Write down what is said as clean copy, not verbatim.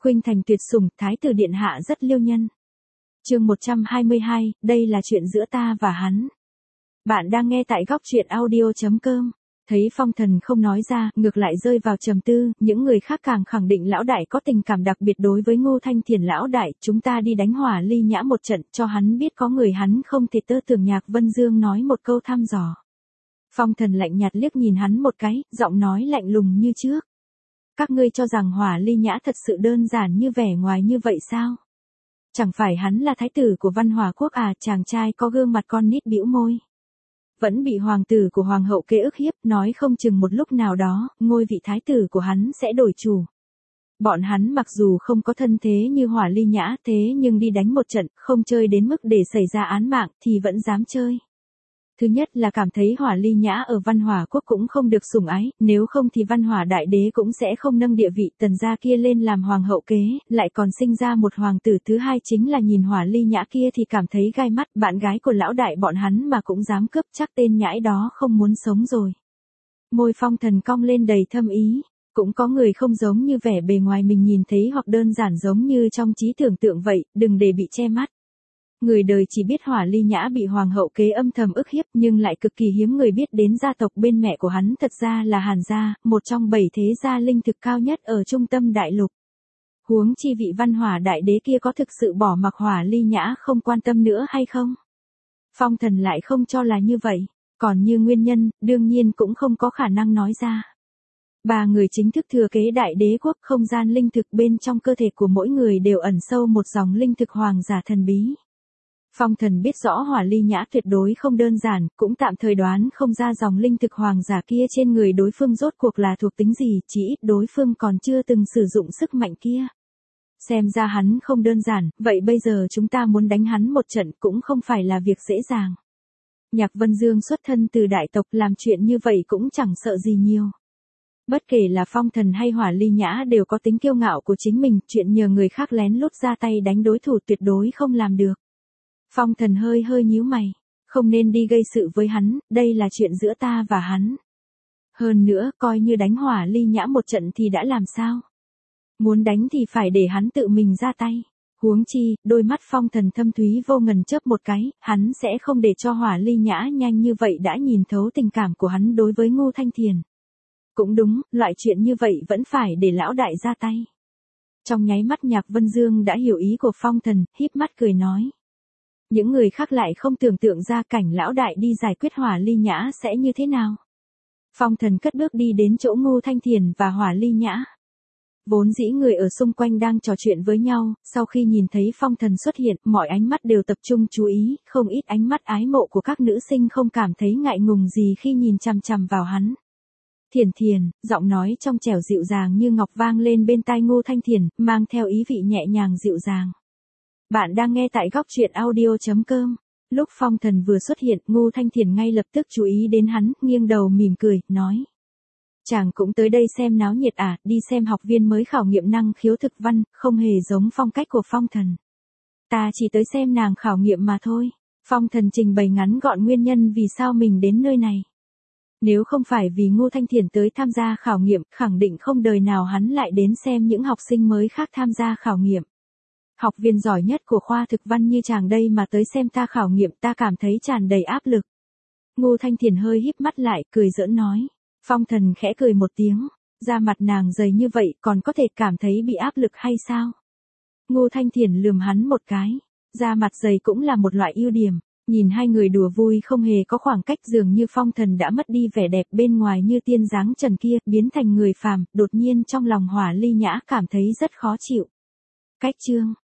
Khuynh thành tuyệt sủng, thái tử điện hạ rất liêu nhân. Chương 122, đây là chuyện giữa ta và hắn. Bạn đang nghe tại góc truyện audio.com. Thấy Phong Thần không nói ra, ngược lại rơi vào trầm tư, những người khác càng khẳng định lão đại có tình cảm đặc biệt đối với Ngô Thanh Thiền. Lão đại, chúng ta đi đánh Hỏa Ly Nhã một trận, cho hắn biết có người hắn không thể tơ tưởng. Nhạc Vân Dương nói một câu thăm dò. Phong Thần lạnh nhạt liếc nhìn hắn một cái, giọng nói lạnh lùng như trước. Các ngươi cho rằng Hỏa Ly Nhã thật sự đơn giản như vẻ ngoài như vậy sao? Chẳng phải hắn là thái tử của Văn Hòa quốc à? Chàng trai có gương mặt con nít bĩu môi. Vẫn bị hoàng tử của hoàng hậu kế ức hiếp, nói không chừng một lúc nào đó, ngôi vị thái tử của hắn sẽ đổi chủ. Bọn hắn mặc dù không có thân thế như Hỏa Ly Nhã, thế nhưng đi đánh một trận, không chơi đến mức để xảy ra án mạng, thì vẫn dám chơi. Thứ nhất là cảm thấy Hỏa Ly Nhã ở Văn Hòa quốc cũng không được sủng ái, nếu không thì Văn Hòa đại đế cũng sẽ không nâng địa vị Tần gia kia lên làm hoàng hậu kế, lại còn sinh ra một hoàng tử. Thứ hai chính là nhìn Hỏa Ly Nhã kia thì cảm thấy gai mắt, bạn gái của lão đại bọn hắn mà cũng dám cướp, chắc tên nhãi đó không muốn sống rồi. Môi Phong Thần cong lên đầy thâm ý. Cũng có người không giống như vẻ bề ngoài mình nhìn thấy, hoặc đơn giản giống như trong trí tưởng tượng vậy, đừng để bị che mắt. Người đời chỉ biết Hỏa Ly Nhã bị hoàng hậu kế âm thầm ức hiếp, nhưng lại cực kỳ hiếm người biết đến gia tộc bên mẹ của hắn thật ra là Hàn gia, một trong 7 thế gia linh thực cao nhất ở trung tâm đại lục. Huống chi vị Văn Hỏa đại đế kia có thực sự bỏ mặc Hỏa Ly Nhã không quan tâm nữa hay không? Phong Thần lại không cho là như vậy, còn như nguyên nhân, đương nhiên cũng không có khả năng nói ra. 3 người chính thức thừa kế đại đế quốc, không gian linh thực bên trong cơ thể của mỗi người đều ẩn sâu một dòng linh thực hoàng giả thần bí. Phong Thần biết rõ Hỏa Ly Nhã tuyệt đối không đơn giản, cũng tạm thời đoán không ra dòng linh thực hoàng giả kia trên người đối phương rốt cuộc là thuộc tính gì, chỉ ít đối phương còn chưa từng sử dụng sức mạnh kia. Xem ra hắn không đơn giản, vậy bây giờ chúng ta muốn đánh hắn một trận cũng không phải là việc dễ dàng. Nhạc Vân Dương xuất thân từ đại tộc, làm chuyện như vậy cũng chẳng sợ gì nhiều. Bất kể là Phong Thần hay Hỏa Ly Nhã đều có tính kiêu ngạo của chính mình, chuyện nhờ người khác lén lút ra tay đánh đối thủ tuyệt đối không làm được. Phong Thần hơi nhíu mày, không nên đi gây sự với hắn, đây là chuyện giữa ta và hắn. Hơn nữa, coi như đánh Hỏa Ly Nhã một trận thì đã làm sao? Muốn đánh thì phải để hắn tự mình ra tay. Huống chi, đôi mắt Phong Thần thâm thúy vô ngần chớp một cái, hắn sẽ không để cho Hỏa Ly Nhã nhanh như vậy đã nhìn thấu tình cảm của hắn đối với Ngô Thanh Thiền. Cũng đúng, loại chuyện như vậy vẫn phải để lão đại ra tay. Trong nháy mắt Nhạc Vân Dương đã hiểu ý của Phong Thần, híp mắt cười nói. Những người khác lại không tưởng tượng ra cảnh lão đại đi giải quyết Hỏa Ly Nhã sẽ như thế nào. Phong Thần cất bước đi đến chỗ Ngô Thanh Thiền và Hỏa Ly Nhã. Vốn dĩ người ở xung quanh đang trò chuyện với nhau, sau khi nhìn thấy Phong Thần xuất hiện, mọi ánh mắt đều tập trung chú ý, không ít ánh mắt ái mộ của các nữ sinh không cảm thấy ngại ngùng gì khi nhìn chằm chằm vào hắn. Thiền, giọng nói trong trẻo dịu dàng như ngọc vang lên bên tai Ngô Thanh Thiền, mang theo ý vị nhẹ nhàng dịu dàng. Bạn đang nghe tại góc truyện audio.com. Lúc Phong Thần vừa xuất hiện, Ngô Thanh Thiền ngay lập tức chú ý đến hắn, nghiêng đầu mỉm cười, nói. Chàng cũng tới đây xem náo nhiệt à, đi xem học viên mới khảo nghiệm năng khiếu thực văn, không hề giống phong cách của Phong Thần. Ta chỉ tới xem nàng khảo nghiệm mà thôi. Phong Thần trình bày ngắn gọn nguyên nhân vì sao mình đến nơi này. Nếu không phải vì Ngô Thanh Thiền tới tham gia khảo nghiệm, khẳng định không đời nào hắn lại đến xem những học sinh mới khác tham gia khảo nghiệm. Học viên giỏi nhất của khoa thực văn như chàng đây mà tới xem ta khảo nghiệm, ta cảm thấy tràn đầy áp lực. Ngô Thanh Thiền hơi híp mắt lại, cười giỡn nói. Phong Thần khẽ cười một tiếng, da mặt nàng dày như vậy còn có thể cảm thấy bị áp lực hay sao? Ngô Thanh Thiền lườm hắn một cái, da mặt dày cũng là một loại ưu điểm. Nhìn hai người đùa vui không hề có khoảng cách, dường như Phong Thần đã mất đi vẻ đẹp bên ngoài như tiên dáng trần kia, biến thành người phàm, đột nhiên trong lòng Hỏa Ly Nhã cảm thấy rất khó chịu. Cách chương